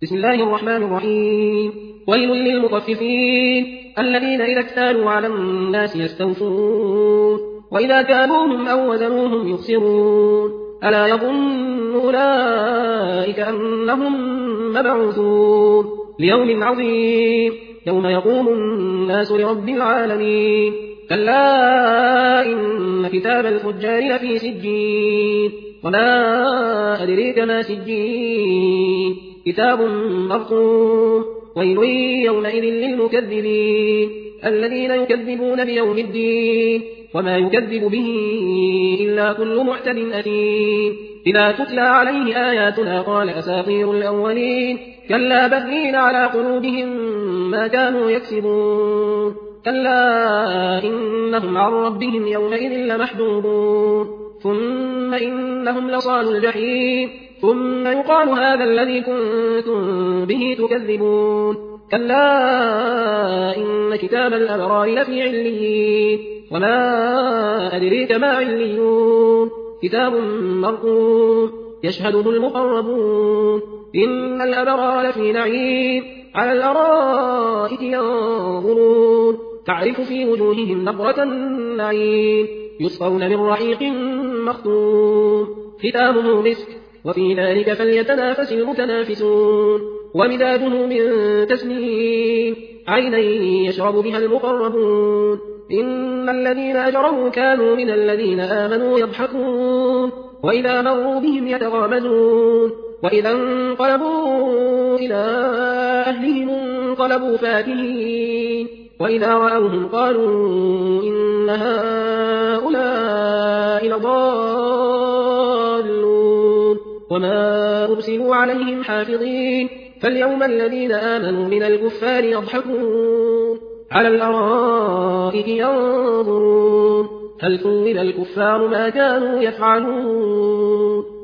بسم الله الرحمن الرحيم. ويل للمطففين الذين إذا اكتالوا على الناس يستوفون وإذا كالوهم أو وزنوهم يخسرون ألا يظن أولئك أنهم مبعوثون ليوم عظيم يوم يقوم الناس لرب العالمين كلا إن كتاب الفجار لفي سجين وما أدريك ما سجين كتاب مرقوم ويل يومئذ للمكذبين الذين يكذبون بيوم الدين وما يكذب به إلا كل معتد أثيم إذا تتلى عليه آياتنا قال أساطير الأولين كلا بل على قلوبهم ما كانوا يكسبون كلا إنهم عن ربهم يومئذ لمحجوبون ثم إنهم لصالوا الجحيم ثم يقال هذا الذي كنتم به تكذبون كلا إن كتاب الأبرار لفي عليين وما أدريك ما عليون كتاب مرقوم يشهده المقربون إن الأبرار لفي نعيم على الأرائك ينظرون تعرف في وجوههم نظرة النعيم يسقون من رحيق مختوم ختامه مسك وفي ذلك فليتنافس المتنافسون ومزاجه من تسنيم عينا يشرب بها المقربون إن الذين أجرموا كانوا من الذين آمنوا يضحكون وإذا مروا بهم يتغامزون وإذا انقلبوا إلى أهلهم انقلبوا فاكهين وإذا رأوهم قالوا إن هؤلاء لضالون وما أرسلوا عليهم حافظين فاليوم الذين آمنوا من الكفار يضحكون على الأرائك ينظرون هل ثوب الكفار ما كانوا يفعلون